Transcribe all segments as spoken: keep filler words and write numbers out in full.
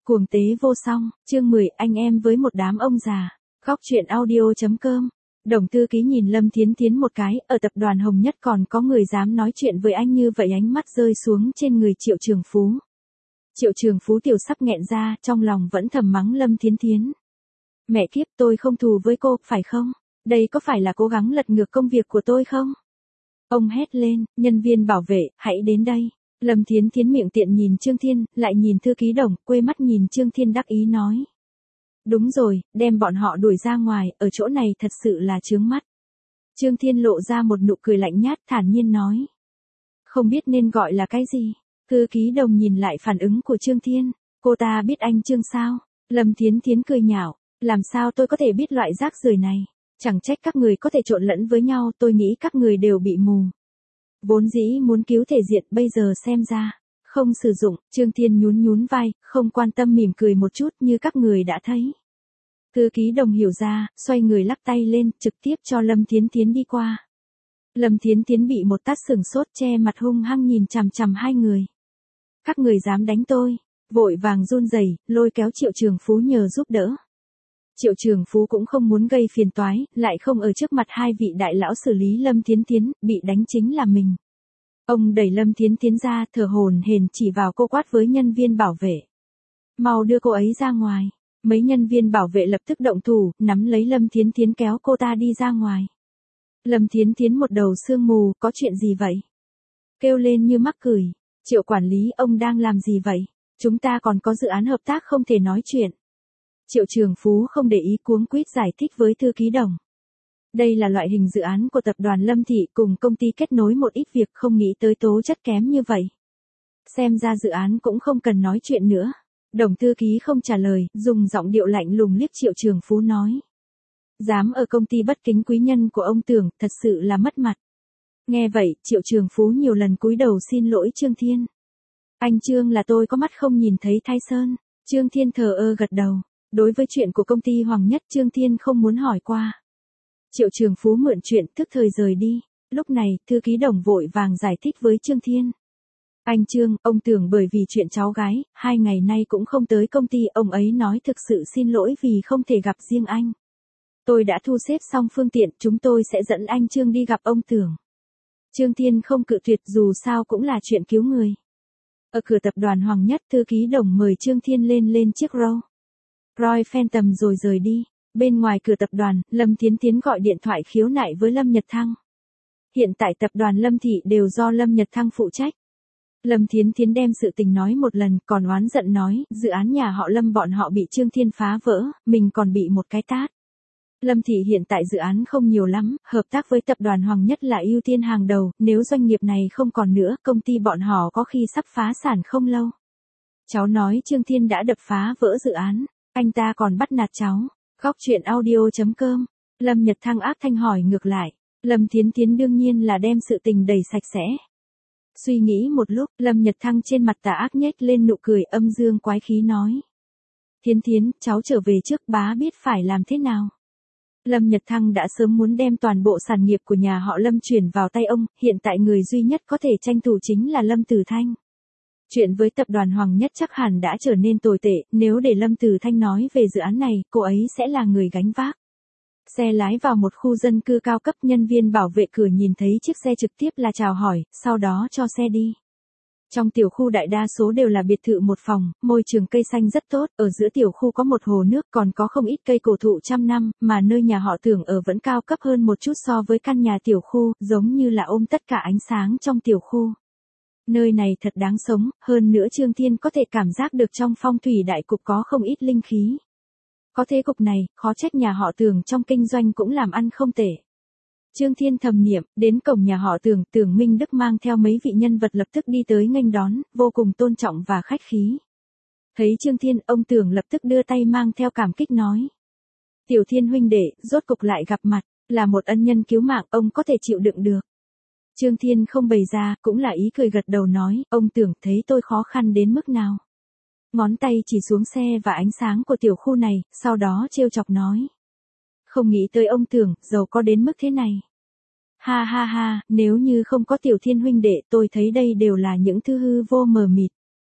Cuồng tế vô song, chương mười, anh em với một đám ông già. Góc truyện audio.com. Đồng thư ký nhìn Lâm Thiến Thiến một cái, ở tập đoàn Hồng Nhất còn có người dám nói chuyện với anh như vậy, ánh mắt rơi xuống trên người Triệu Trường Phú. Triệu Trường Phú tiểu sắp nghẹn ra, trong lòng vẫn thầm mắng Lâm Thiến Thiến. Mẹ kiếp, tôi không thù với cô, phải không? Đây có phải là cố gắng lật ngược công việc của tôi không? Ông hét lên, nhân viên bảo vệ, hãy đến đây. Lâm Thiến Thiến miệng tiện nhìn Trương Thiên, lại nhìn thư ký Đồng, quê mắt nhìn Trương Thiên đắc ý nói. Đúng rồi, đem bọn họ đuổi ra ngoài, ở chỗ này thật sự là chướng mắt. Trương Thiên lộ ra một nụ cười lạnh nhát, thản nhiên nói. Không biết nên gọi là cái gì? Thư ký Đồng nhìn lại phản ứng của Trương Thiên, cô ta biết anh Trương sao? Lâm Thiến Thiến cười nhạo, làm sao tôi có thể biết loại rác rưởi này? Chẳng trách các người có thể trộn lẫn với nhau, tôi nghĩ các người đều bị mù. Vốn dĩ muốn cứu thể diện, bây giờ xem ra, không sử dụng. Trương Thiên nhún nhún vai, không quan tâm mỉm cười một chút như các người đã thấy. Thư ký Đồng hiểu ra, xoay người lắc tay lên, trực tiếp cho Lâm Thiến Thiến đi qua. Lâm Thiến Thiến bị một tát sừng sốt, che mặt hung hăng nhìn chằm chằm hai người. Các người dám đánh tôi, vội vàng run rẩy, lôi kéo Triệu Trường Phú nhờ giúp đỡ. Triệu Trường Phú cũng không muốn gây phiền toái, lại không ở trước mặt hai vị đại lão xử lý Lâm Thiến Thiến, bị đánh chính là mình. Ông đẩy Lâm Thiến Thiến ra, thở hổn hển chỉ vào cô quát với nhân viên bảo vệ. Mau đưa cô ấy ra ngoài. Mấy nhân viên bảo vệ lập tức động thủ, nắm lấy Lâm Thiến Thiến kéo cô ta đi ra ngoài. Lâm Thiến Thiến một đầu sương mù, có chuyện gì vậy? Kêu lên như mắc cười. Triệu quản lý, ông đang làm gì vậy? Chúng ta còn có dự án hợp tác không thể nói chuyện. Triệu Trường Phú không để ý, cuống quýt giải thích với thư ký Đồng. Đây là loại hình dự án của tập đoàn Lâm Thị cùng công ty kết nối một ít việc, không nghĩ tới tố chất kém như vậy. Xem ra dự án cũng không cần nói chuyện nữa. Đồng thư ký không trả lời, dùng giọng điệu lạnh lùng liếc Triệu Trường Phú nói. Dám ở công ty bất kính quý nhân của ông Tưởng, thật sự là mất mặt. Nghe vậy, Triệu Trường Phú nhiều lần cúi đầu xin lỗi Trương Thiên. Anh Trương, là tôi có mắt không nhìn thấy Thái Sơn. Trương Thiên thờ ơ gật đầu. Đối với chuyện của công ty Hoàng Nhất, Trương Thiên không muốn hỏi qua. Triệu Trường Phú mượn chuyện tức thời rời đi. Lúc này, thư ký Đồng vội vàng giải thích với Trương Thiên. Anh Trương, ông Tưởng bởi vì chuyện cháu gái, hai ngày nay cũng không tới công ty, ông ấy nói thực sự xin lỗi vì không thể gặp riêng anh. Tôi đã thu xếp xong phương tiện, chúng tôi sẽ dẫn anh Trương đi gặp ông Tưởng. Trương Thiên không cự tuyệt, dù sao cũng là chuyện cứu người. Ở cửa tập đoàn Hoàng Nhất, thư ký Đồng mời Trương Thiên lên lên chiếc Rolls Royce Phantom rồi rời đi. Bên ngoài cửa tập đoàn, Lâm Thiến Thiến gọi điện thoại khiếu nại với Lâm Nhật Thăng. Hiện tại tập đoàn Lâm Thị đều do Lâm Nhật Thăng phụ trách. Lâm Thiến Thiến đem sự tình nói một lần, còn oán giận nói, dự án nhà họ Lâm bọn họ bị Trương Thiên phá vỡ, mình còn bị một cái tát. Lâm Thị hiện tại dự án không nhiều lắm, hợp tác với tập đoàn Hoàng Nhất là ưu tiên hàng đầu, nếu doanh nghiệp này không còn nữa, công ty bọn họ có khi sắp phá sản không lâu. Cháu nói Trương Thiên đã đập phá vỡ dự án, anh ta còn bắt nạt cháu. Góc truyện audio.com. Lâm Nhật Thăng ác thanh hỏi ngược lại. Lâm Thiến Thiến đương nhiên là đem sự tình đầy sạch sẽ. Suy nghĩ một lúc, Lâm Nhật Thăng trên mặt tà ác nhếch lên nụ cười âm dương quái khí nói. Thiến Thiến, cháu trở về trước, bá biết phải làm thế nào. Lâm Nhật Thăng đã sớm muốn đem toàn bộ sản nghiệp của nhà họ Lâm chuyển vào tay ông, hiện tại người duy nhất có thể tranh thủ chính là Lâm Tử Thanh. Chuyện với tập đoàn Hoàng Nhất chắc hẳn đã trở nên tồi tệ, nếu để Lâm Tử Thanh nói về dự án này, cô ấy sẽ là người gánh vác. Xe lái vào một khu dân cư cao cấp, nhân viên bảo vệ cửa nhìn thấy chiếc xe trực tiếp là chào hỏi, sau đó cho xe đi. Trong tiểu khu đại đa số đều là biệt thự một phòng, môi trường cây xanh rất tốt, ở giữa tiểu khu có một hồ nước, còn có không ít cây cổ thụ trăm năm, mà nơi nhà họ Tưởng ở vẫn cao cấp hơn một chút so với căn nhà tiểu khu, giống như là ôm tất cả ánh sáng trong tiểu khu. Nơi này thật đáng sống, hơn nữa Trương Thiên có thể cảm giác được trong phong thủy đại cục có không ít linh khí. Có thế cục này, khó trách nhà họ Tưởng trong kinh doanh cũng làm ăn không tệ. Trương Thiên thầm niệm, đến cổng nhà họ Tưởng, Tưởng Minh Đức mang theo mấy vị nhân vật lập tức đi tới nghênh đón, vô cùng tôn trọng và khách khí. Thấy Trương Thiên, ông Tưởng lập tức đưa tay mang theo cảm kích nói. Tiểu Thiên huynh đệ, rốt cục lại gặp mặt, là một ân nhân cứu mạng, ông có thể chịu đựng được. Trương Thiên không bày ra, cũng là ý cười gật đầu nói, ông Tưởng thấy tôi khó khăn đến mức nào. Ngón tay chỉ xuống xe và ánh sáng của tiểu khu này, sau đó trêu chọc nói. Không nghĩ tới ông Tưởng, giàu có đến mức thế này. Ha ha ha, nếu như không có Tiểu Thiên huynh đệ, tôi thấy đây đều là những thứ hư vô mờ mịt.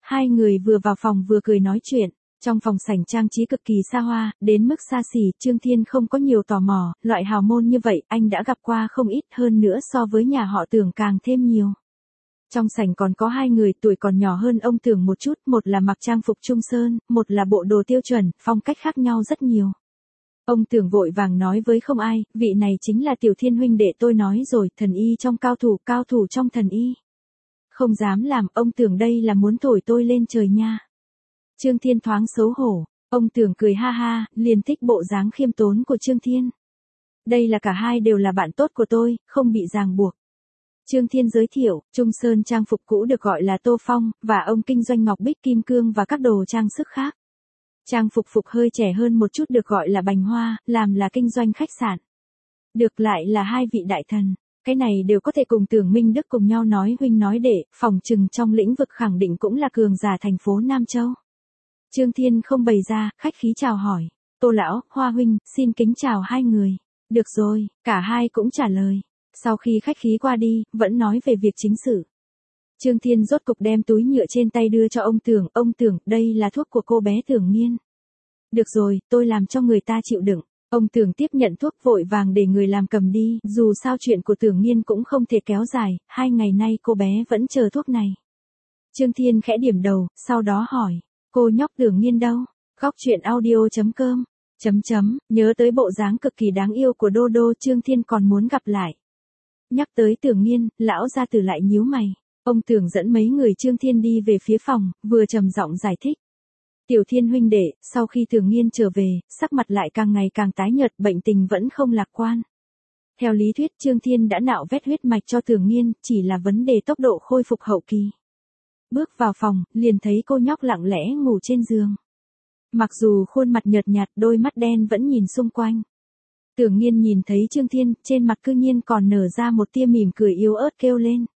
Hai người vừa vào phòng vừa cười nói chuyện. Trong phòng sảnh trang trí cực kỳ xa hoa, đến mức xa xỉ, Trương Thiên không có nhiều tò mò, loại hào môn như vậy anh đã gặp qua không ít, hơn nữa so với nhà họ Tưởng càng thêm nhiều. Trong sảnh còn có hai người tuổi còn nhỏ hơn ông Tưởng một chút, một là mặc trang phục Trung Sơn, một là bộ đồ tiêu chuẩn, phong cách khác nhau rất nhiều. Ông Tưởng vội vàng nói với không ai, vị này chính là Tiểu Thiên huynh đệ tôi nói rồi, thần y trong cao thủ, cao thủ trong thần y. Không dám làm, ông Tưởng đây là muốn thổi tôi lên trời nha. Trương Thiên thoáng xấu hổ, ông Tưởng cười ha ha, liền thích bộ dáng khiêm tốn của Trương Thiên. Đây là cả hai đều là bạn tốt của tôi, không bị ràng buộc. Trương Thiên giới thiệu, Trung Sơn trang phục cũ được gọi là Tô Phong, và ông kinh doanh ngọc bích kim cương và các đồ trang sức khác. Trang phục phục hơi trẻ hơn một chút được gọi là Bành Hoa, làm là kinh doanh khách sạn. Được lại là hai vị đại thần, cái này đều có thể cùng Tưởng Minh Đức cùng nhau nói huynh nói đệ, phòng trừng trong lĩnh vực khẳng định cũng là cường giả thành phố Nam Châu. Trương Thiên không bày ra, khách khí chào hỏi. Tô lão, Hoa huynh, xin kính chào hai người. Được rồi, cả hai cũng trả lời. Sau khi khách khí qua đi, vẫn nói về việc chính sự. Trương Thiên rốt cục đem túi nhựa trên tay đưa cho ông Tưởng. Ông Tưởng, đây là thuốc của cô bé Tưởng Nghiên. Được rồi, tôi làm cho người ta chịu đựng. Ông Tưởng tiếp nhận thuốc vội vàng để người làm cầm đi. Dù sao chuyện của Tưởng Nghiên cũng không thể kéo dài. Hai ngày nay cô bé vẫn chờ thuốc này. Trương Thiên khẽ điểm đầu, sau đó hỏi. Cô nhóc Tưởng Nghiên đâu? Góc chuyện audio chấm com. Chấm chấm, nhớ tới bộ dáng cực kỳ đáng yêu của Đô Đô, Trương Thiên còn muốn gặp lại. Nhắc tới Tưởng Nghiên, lão gia tử lại nhíu mày. Ông Tưởng dẫn mấy người Trương Thiên đi về phía phòng, vừa trầm giọng giải thích. Tiểu Thiên huynh đệ, sau khi Tưởng Nghiên trở về, sắc mặt lại càng ngày càng tái nhợt, bệnh tình vẫn không lạc quan. Theo lý thuyết Trương Thiên đã nạo vét huyết mạch cho Tưởng Nghiên, chỉ là vấn đề tốc độ khôi phục hậu kỳ. Bước vào phòng, liền thấy cô nhóc lặng lẽ ngủ trên giường. Mặc dù khuôn mặt nhợt nhạt, đôi mắt đen vẫn nhìn xung quanh. Tưởng Nghiên nhìn thấy Trương Thiên, trên mặt cư nhiên còn nở ra một tia mỉm cười yếu ớt kêu lên.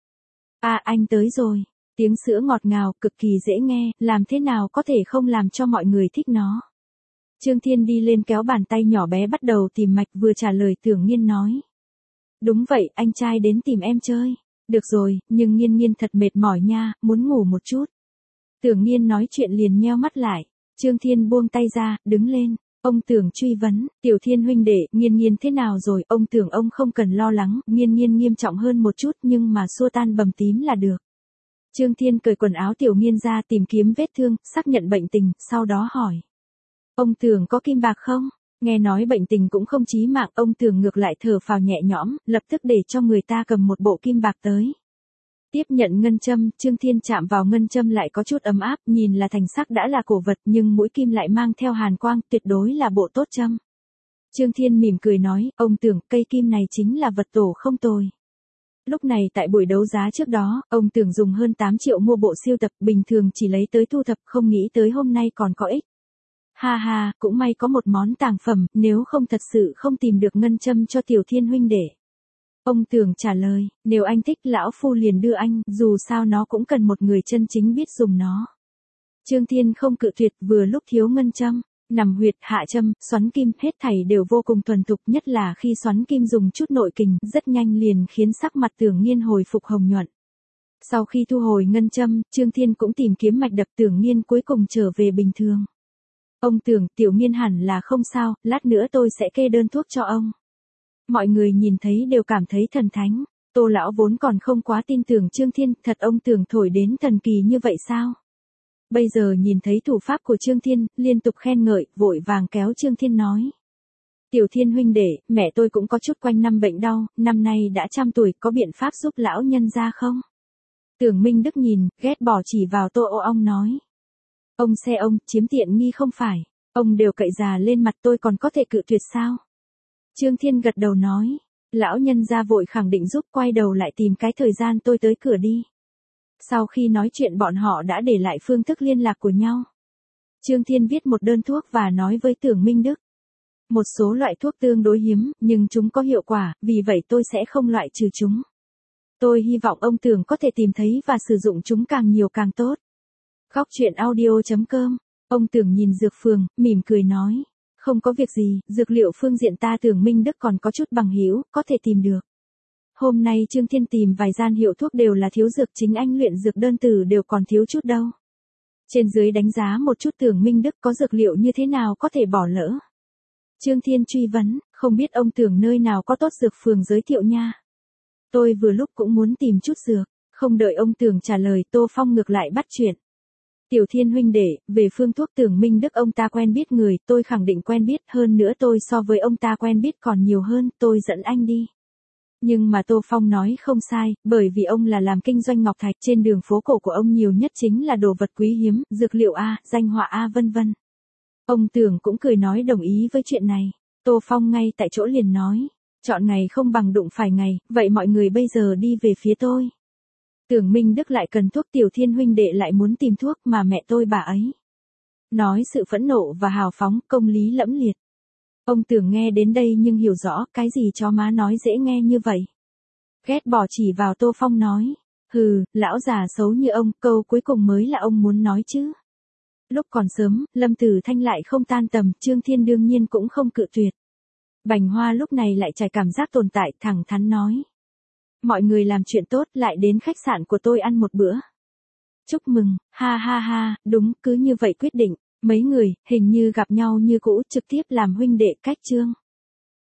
À anh tới rồi, tiếng sữa ngọt ngào, cực kỳ dễ nghe, làm thế nào có thể không làm cho mọi người thích nó. Trương Thiên đi lên kéo bàn tay nhỏ bé bắt đầu tìm mạch, vừa trả lời Tưởng Nghiên nói. Đúng vậy, anh trai đến tìm em chơi. Được rồi, nhưng Nghiên Nghiên thật mệt mỏi nha, muốn ngủ một chút. Tưởng Nghiên nói chuyện liền nheo mắt lại. Trương Thiên buông tay ra, đứng lên. Ông Tưởng truy vấn, Tiểu Thiên huynh đệ, Nghiên Nghiên thế nào rồi? Ông Tưởng ông không cần lo lắng, Nghiên Nghiên nghiêm trọng hơn một chút nhưng mà xua tan bầm tím là được. Trương Thiên cởi quần áo Tiểu Nghiên ra tìm kiếm vết thương, xác nhận bệnh tình, sau đó hỏi. Ông Tưởng có kim bạc không? Nghe nói bệnh tình cũng không chí mạng, ông Tưởng ngược lại thở phào nhẹ nhõm, lập tức để cho người ta cầm một bộ kim bạc tới. Tiếp nhận ngân châm, Trương Thiên chạm vào ngân châm lại có chút ấm áp, nhìn là thành sắc đã là cổ vật nhưng mũi kim lại mang theo hàn quang, tuyệt đối là bộ tốt châm. Trương Thiên mỉm cười nói, ông Tưởng, cây kim này chính là vật tổ không tồi. Lúc này tại buổi đấu giá trước đó, ông Tưởng dùng hơn tám triệu mua bộ siêu tập, bình thường chỉ lấy tới thu thập, không nghĩ tới hôm nay còn có ích. Ha ha, cũng may có một món tàng phẩm, nếu không thật sự không tìm được ngân châm cho Tiểu Thiên huynh đệ. Ông Tưởng trả lời, nếu anh thích lão phu liền đưa anh, dù sao nó cũng cần một người chân chính biết dùng nó. Trương Thiên không cự tuyệt, vừa lúc thiếu ngân châm, nằm huyệt, hạ châm, xoắn kim, hết thảy đều vô cùng thuần thục, nhất là khi xoắn kim dùng chút nội kình, rất nhanh liền khiến sắc mặt Tưởng Nghiên hồi phục hồng nhuận. Sau khi thu hồi ngân châm, Trương Thiên cũng tìm kiếm mạch đập, Tưởng Nghiên cuối cùng trở về bình thường. Ông Tưởng, Tiểu Nghiên hẳn là không sao, lát nữa tôi sẽ kê đơn thuốc cho ông. Mọi người nhìn thấy đều cảm thấy thần thánh. Tô lão vốn còn không quá tin tưởng Trương Thiên, thật ông Tưởng thổi đến thần kỳ như vậy sao? Bây giờ nhìn thấy thủ pháp của Trương Thiên, liên tục khen ngợi, vội vàng kéo Trương Thiên nói. Tiểu Thiên huynh đệ, mẹ tôi cũng có chút quanh năm bệnh đau, năm nay đã trăm tuổi, có biện pháp giúp lão nhân ra không? Tưởng Minh Đức nhìn, ghét bỏ chỉ vào Tô Ô Ong nói. Ông xe ông, chiếm tiện nghi không phải, ông đều cậy già lên mặt tôi còn có thể cự tuyệt sao? Trương Thiên gật đầu nói, lão nhân ra vội khẳng định giúp, quay đầu lại tìm cái thời gian tôi tới cửa đi. Sau khi nói chuyện bọn họ đã để lại phương thức liên lạc của nhau. Trương Thiên viết một đơn thuốc và nói với Tưởng Minh Đức. Một số loại thuốc tương đối hiếm, nhưng chúng có hiệu quả, vì vậy tôi sẽ không loại trừ chúng. Tôi hy vọng ông Tưởng có thể tìm thấy và sử dụng chúng càng nhiều càng tốt. Góc chuyện audio chấm com. Ông Tưởng nhìn dược phường, mỉm cười nói. Không có việc gì, dược liệu phương diện ta Tưởng Minh Đức còn có chút bằng hữu, có thể tìm được. Hôm nay Trương Thiên tìm vài gian hiệu thuốc đều là thiếu dược, chính anh luyện dược đơn từ đều còn thiếu chút đâu. Trên dưới đánh giá một chút Tưởng Minh Đức có dược liệu như thế nào có thể bỏ lỡ. Trương Thiên truy vấn, không biết ông Tưởng nơi nào có tốt dược phường giới thiệu nha. Tôi vừa lúc cũng muốn tìm chút dược, không đợi ông Tưởng trả lời Tô Phong ngược lại bắt chuyện. Tiểu Thiên huynh đệ, về phương thuốc Tưởng Minh Đức ông ta quen biết người, tôi khẳng định quen biết, hơn nữa tôi so với ông ta quen biết còn nhiều hơn, tôi dẫn anh đi. Nhưng mà Tô Phong nói không sai, bởi vì ông là làm kinh doanh ngọc thạch, trên đường phố cổ của ông nhiều nhất chính là đồ vật quý hiếm, dược liệu A, danh họa A vân vân. Ông Tưởng cũng cười nói đồng ý với chuyện này. Tô Phong ngay tại chỗ liền nói, chọn ngày không bằng đụng phải ngày, vậy mọi người bây giờ đi về phía tôi. Tưởng Minh Đức lại cần thuốc, Tiểu Thiên huynh đệ lại muốn tìm thuốc mà mẹ tôi bà ấy. Nói sự phẫn nộ và hào phóng, công lý lẫm liệt. Ông Tưởng nghe đến đây nhưng hiểu rõ cái gì chó má nói dễ nghe như vậy. Ghét bỏ chỉ vào Tô Phong nói, hừ, lão già xấu như ông, câu cuối cùng mới là ông muốn nói chứ. Lúc còn sớm, Lâm Tử Thanh lại không tan tầm, Trương Thiên đương nhiên cũng không cự tuyệt. Bành Hoa lúc này lại trải cảm giác tồn tại, thẳng thắn nói. Mọi người làm chuyện tốt lại đến khách sạn của tôi ăn một bữa. Chúc mừng, ha ha ha, đúng, cứ như vậy quyết định. Mấy người, hình như gặp nhau như cũ, trực tiếp làm huynh đệ cách chương.